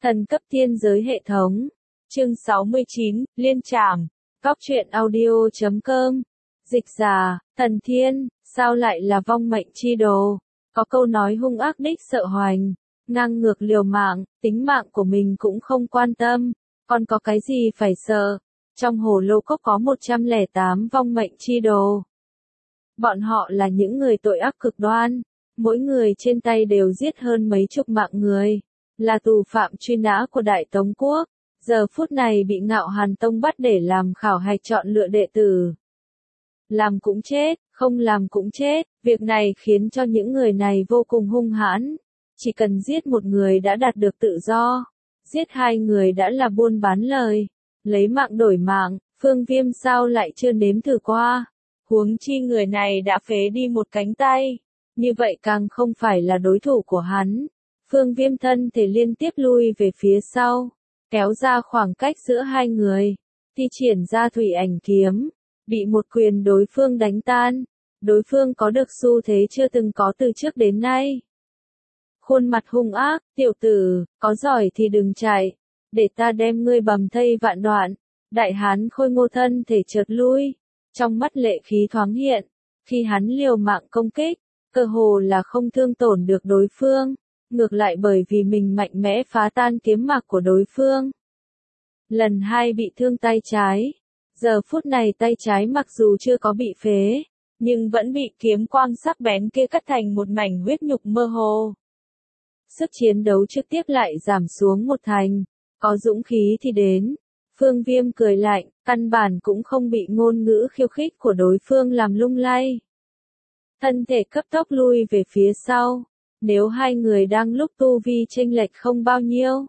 Thần cấp thiên giới hệ thống. Chương 69, Liên Trảm. Góc truyện audio.com. Dịch giả, thần thiên, sao lại là vong mệnh chi đồ? Có câu nói hung ác đích sợ hoành, ngang ngược liều mạng, tính mạng của mình cũng không quan tâm, còn có cái gì phải sợ? Trong hồ lô cốc có 108 vong mệnh chi đồ. Bọn họ là những người tội ác cực đoan, mỗi người trên tay đều giết hơn mấy chục mạng người, là tù phạm truy nã của Đại Tống Quốc, giờ phút này bị Ngạo Hàn Tông bắt để làm khảo hạch chọn lựa đệ tử. Làm cũng chết, không làm cũng chết, việc này khiến cho những người này vô cùng hung hãn, chỉ cần giết một người đã đạt được tự do, giết hai người đã là buôn bán lời, lấy mạng đổi mạng, Phương Viêm sao lại chưa nếm thử qua, huống chi người này đã phế đi một cánh tay, như vậy càng không phải là đối thủ của hắn. Phương Viêm thân thể liên tiếp lui về phía sau, kéo ra khoảng cách giữa hai người, thi triển ra thủy ảnh kiếm, bị một quyền đối phương đánh tan, đối phương có được xu thế chưa từng có từ trước đến nay. Khuôn mặt hung ác, tiểu tử, có giỏi thì đừng chạy, để ta đem ngươi bầm thây vạn đoạn. Đại hán Khôi Ngô thân thể chợt lui, trong mắt lệ khí thoáng hiện, khi hắn liều mạng công kích, cơ hồ là không thương tổn được đối phương, ngược lại bởi vì mình mạnh mẽ phá tan kiếm mạc của đối phương. Lần hai bị thương tay trái, giờ phút này tay trái mặc dù chưa có bị phế, nhưng vẫn bị kiếm quang sắc bén kia cắt thành một mảnh huyết nhục mơ hồ. Sức chiến đấu trực tiếp lại giảm xuống một thành, có dũng khí thì đến. Phương Viêm cười lạnh, căn bản cũng không bị ngôn ngữ khiêu khích của đối phương làm lung lay. Thân thể cấp tốc lui về phía sau, nếu hai người đang lúc tu vi chênh lệch không bao nhiêu.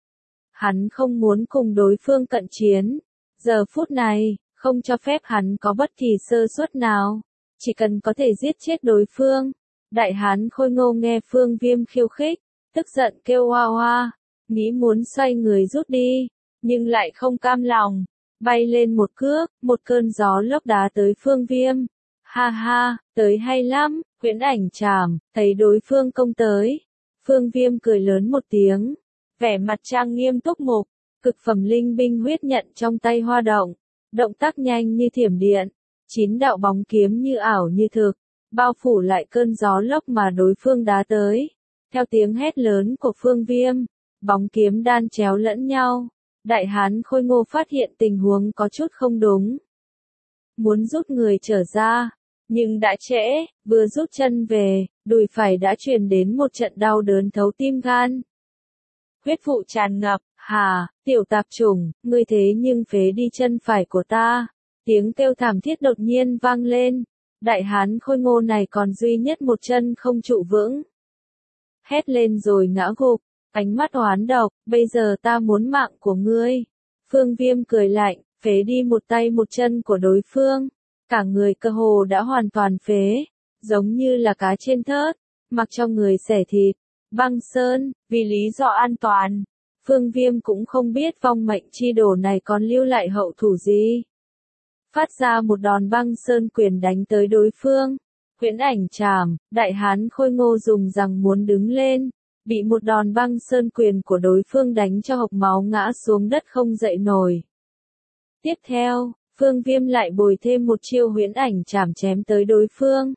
Hắn không muốn cùng đối phương cận chiến, giờ phút này, không cho phép hắn có bất kỳ sơ suất nào, chỉ cần có thể giết chết đối phương. Đại hán Khôi Ngô nghe Phương Viêm khiêu khích, tức giận kêu hoa hoa, nghĩ muốn xoay người rút đi, nhưng lại không cam lòng, bay lên một cước, một cơn gió lốc đá tới Phương Viêm. Ha ha, tới hay lắm, huyễn ảnh trảm, thấy đối phương công tới. Phương Viêm cười lớn một tiếng, vẻ mặt trang nghiêm túc mục, cực phẩm linh binh huyết nhận trong tay hoa động, động tác nhanh như thiểm điện, 9 đạo bóng kiếm như ảo như thực, bao phủ lại cơn gió lốc mà đối phương đá tới. Theo tiếng hét lớn của Phương Viêm, bóng kiếm đan chéo lẫn nhau, đại hán Khôi Ngô phát hiện tình huống có chút không đúng. Muốn rút người trở ra, nhưng đã trễ, vừa rút chân về, đùi phải đã truyền đến một trận đau đớn thấu tim gan. Huyết vụ tràn ngập, hà, tiểu tạp chủng, ngươi thế nhưng phế đi chân phải của ta. Tiếng kêu thảm thiết đột nhiên vang lên, đại hán Khôi Ngô này còn duy nhất một chân không trụ vững. Hét lên rồi ngã gục, ánh mắt oán độc, bây giờ ta muốn mạng của ngươi. Phương Viêm cười lạnh, phế đi một tay một chân của đối phương, cả người cơ hồ đã hoàn toàn phế, giống như là cá trên thớt, mặc cho người xẻ thịt. Băng Sơn, vì lý do an toàn, Phương Viêm cũng không biết vong mệnh chi đồ này còn lưu lại hậu thủ gì. Phát ra một đòn Băng Sơn quyền đánh tới đối phương. Huyễn ảnh trảm, đại hán Khôi Ngô dùng rằng muốn đứng lên, bị một đòn Băng Sơn quyền của đối phương đánh cho hộc máu ngã xuống đất không dậy nổi. Tiếp theo, Phương Viêm lại bồi thêm một chiêu huyễn ảnh trảm chém tới đối phương.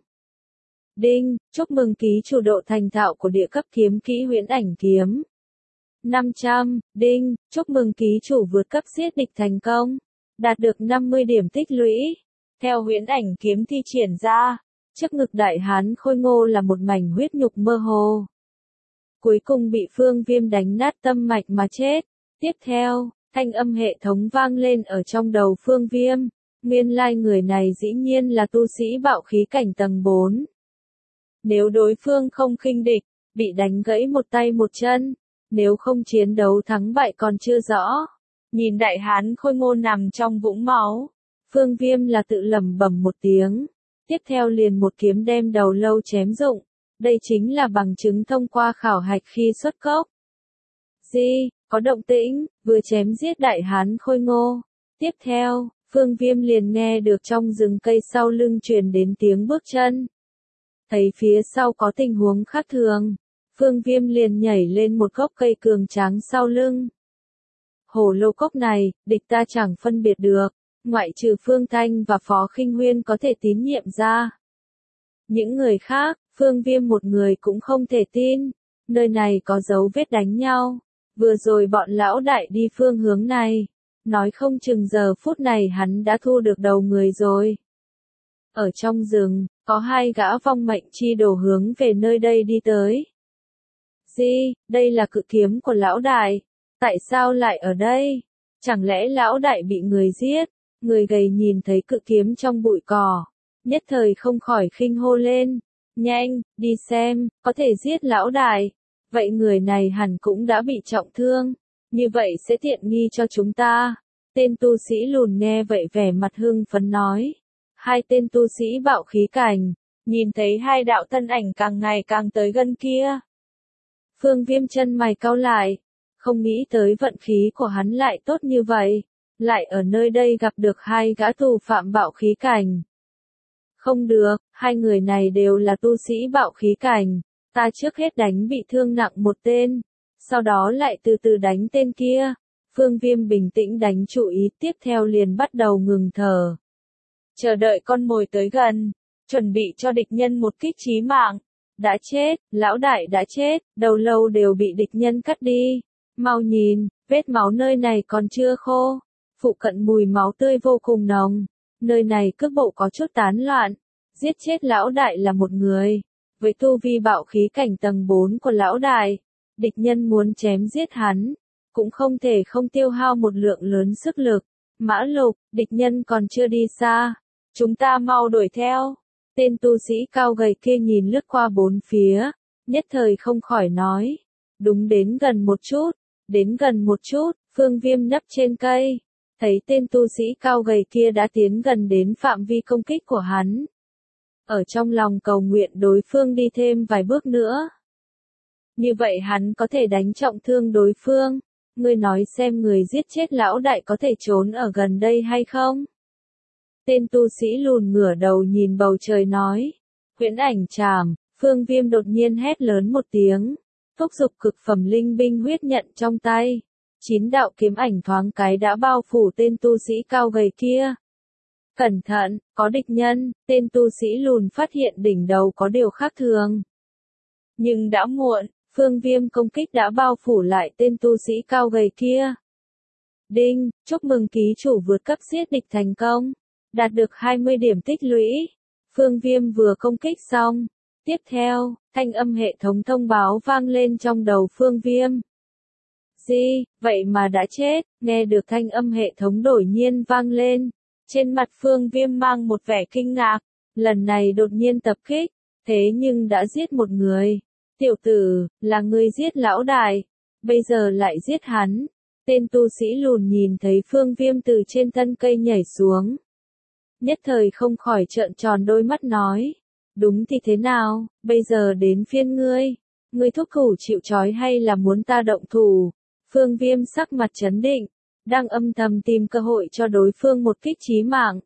Đinh, chúc mừng ký chủ độ thành thạo của địa cấp kiếm kỹ huyễn ảnh kiếm. 500, đinh, chúc mừng ký chủ vượt cấp giết địch thành công, đạt được 50 điểm tích lũy. Theo huyễn ảnh kiếm thi triển ra, trước ngực đại hán Khôi Ngô là một mảnh huyết nhục mơ hồ. Cuối cùng bị Phương Viêm đánh nát tâm mạch mà chết. Tiếp theo, thanh âm hệ thống vang lên ở trong đầu Phương Viêm. Nguyên lai người này dĩ nhiên là tu sĩ bạo khí cảnh tầng 4. Nếu đối phương không khinh địch, bị đánh gãy một tay một chân, nếu không chiến đấu thắng bại còn chưa rõ. Nhìn đại hán Khôi Ngô nằm trong vũng máu, Phương Viêm là tự lẩm bẩm một tiếng, tiếp theo liền một kiếm đem đầu lâu chém rụng, đây chính là bằng chứng thông qua khảo hạch khi xuất cốc. Có động tĩnh, vừa chém giết đại hán Khôi Ngô. Tiếp theo, Phương Viêm liền nghe được trong rừng cây sau lưng truyền đến tiếng bước chân. Thấy phía sau có tình huống khác thường, Phương Viêm liền nhảy lên một gốc cây cường tráng sau lưng. Hồ lô cốc này, địch ta chẳng phân biệt được, ngoại trừ Phương Thanh và Phó Khinh Huyên có thể tín nhiệm ra. Những người khác, Phương Viêm một người cũng không thể tin, nơi này có dấu vết đánh nhau, vừa rồi bọn lão đại đi phương hướng này, nói không chừng giờ phút này hắn đã thu được đầu người rồi. Ở trong rừng, có hai gã vong mệnh chi đồ hướng về nơi đây đi tới. Gì, đây là cự kiếm của lão đại, tại sao lại ở đây? Chẳng lẽ lão đại bị người giết? Người gầy nhìn thấy cự kiếm trong bụi cỏ, nhất thời không khỏi khinh hô lên, nhanh, đi xem, có thể giết lão đại. Vậy người này hẳn cũng đã bị trọng thương, như vậy sẽ tiện nghi cho chúng ta. Tên tu sĩ lùn nghe vậy vẻ mặt hưng phấn nói. Hai tên tu sĩ bạo khí cảnh, nhìn thấy hai đạo thân ảnh càng ngày càng tới gần kia. Phương Viêm chân mày cau lại, không nghĩ tới vận khí của hắn lại tốt như vậy, lại ở nơi đây gặp được hai gã tù phạm bạo khí cảnh. Không được, hai người này đều là tu sĩ bạo khí cảnh, ta trước hết đánh bị thương nặng một tên, sau đó lại từ từ đánh tên kia. Phương Viêm bình tĩnh đánh chú ý, tiếp theo liền bắt đầu ngừng thở. Chờ đợi con mồi tới gần, chuẩn bị cho địch nhân một kích chí mạng. Đã chết, lão đại đã chết, đầu lâu đều bị địch nhân cắt đi. Mau nhìn, vết máu nơi này còn chưa khô. Phụ cận mùi máu tươi vô cùng nồng. Nơi này cước bộ có chút tán loạn. Giết chết lão đại là một người. Với tu vi bạo khí cảnh tầng 4 của lão đại, địch nhân muốn chém giết hắn, cũng không thể không tiêu hao một lượng lớn sức lực. Mã Lục, địch nhân còn chưa đi xa. Chúng ta mau đuổi theo. Tên tu sĩ cao gầy kia nhìn lướt qua bốn phía, nhất thời không khỏi nói. Đúng đến gần một chút, đến gần một chút, Phương Viêm nấp trên cây. Thấy tên tu sĩ cao gầy kia đã tiến gần đến phạm vi công kích của hắn. Ở trong lòng cầu nguyện đối phương đi thêm vài bước nữa. Như vậy hắn có thể đánh trọng thương đối phương. Ngươi nói xem người giết chết lão đại có thể trốn ở gần đây hay không? Tên tu sĩ lùn ngửa đầu nhìn bầu trời nói. Huyễn ảnh trảm, Phương Viêm đột nhiên hét lớn một tiếng. Thúc giục cực phẩm linh binh huyết nhận trong tay. 9 đạo kiếm ảnh thoáng cái đã bao phủ tên tu sĩ cao gầy kia. Cẩn thận, có địch nhân, tên tu sĩ lùn phát hiện đỉnh đầu có điều khác thường. Nhưng đã muộn, Phương Viêm công kích đã bao phủ lại tên tu sĩ cao gầy kia. Đinh, chúc mừng ký chủ vượt cấp giết địch thành công. Đạt được 20 điểm tích lũy. Phương Viêm vừa công kích xong. Tiếp theo, thanh âm hệ thống thông báo vang lên trong đầu Phương Viêm. Gì, vậy mà đã chết, nghe được thanh âm hệ thống đột nhiên vang lên. Trên mặt Phương Viêm mang một vẻ kinh ngạc, lần này đột nhiên tập kích, thế nhưng đã giết một người. Tiểu tử, là người giết lão đại, bây giờ lại giết hắn. Tên tu sĩ lùn nhìn thấy Phương Viêm từ trên thân cây nhảy xuống. Nhất thời không khỏi trợn tròn đôi mắt nói. Đúng thì thế nào, bây giờ đến phiên ngươi. Ngươi thúc thủ chịu trói hay là muốn ta động thủ? Phương Viêm sắc mặt trấn định, đang âm thầm tìm cơ hội cho đối phương một kích chí mạng.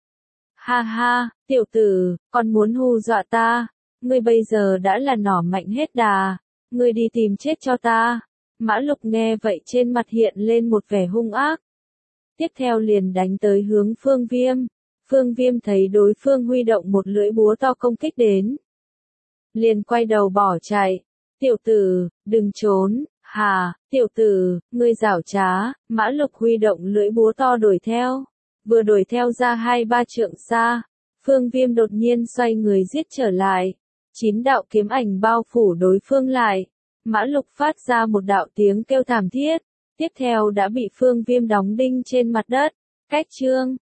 Ha ha, tiểu tử, còn muốn hù dọa ta? Ngươi bây giờ đã là nỏ mạnh hết đà. Ngươi đi tìm chết cho ta. Mã Lục nghe vậy trên mặt hiện lên một vẻ hung ác. Tiếp theo liền đánh tới hướng Phương Viêm. Phương Viêm thấy đối phương huy động một lưỡi búa to công kích đến. Liền quay đầu bỏ chạy. Tiểu tử, đừng trốn, hà, tiểu tử, ngươi giảo trá. Mã Lục huy động lưỡi búa to đuổi theo. Vừa đuổi theo ra 2-3 trượng xa. Phương Viêm đột nhiên xoay người giết trở lại. 9 đạo kiếm ảnh bao phủ đối phương lại. Mã Lục phát ra một đạo tiếng kêu thảm thiết. Tiếp theo đã bị Phương Viêm đóng đinh trên mặt đất. Cách chương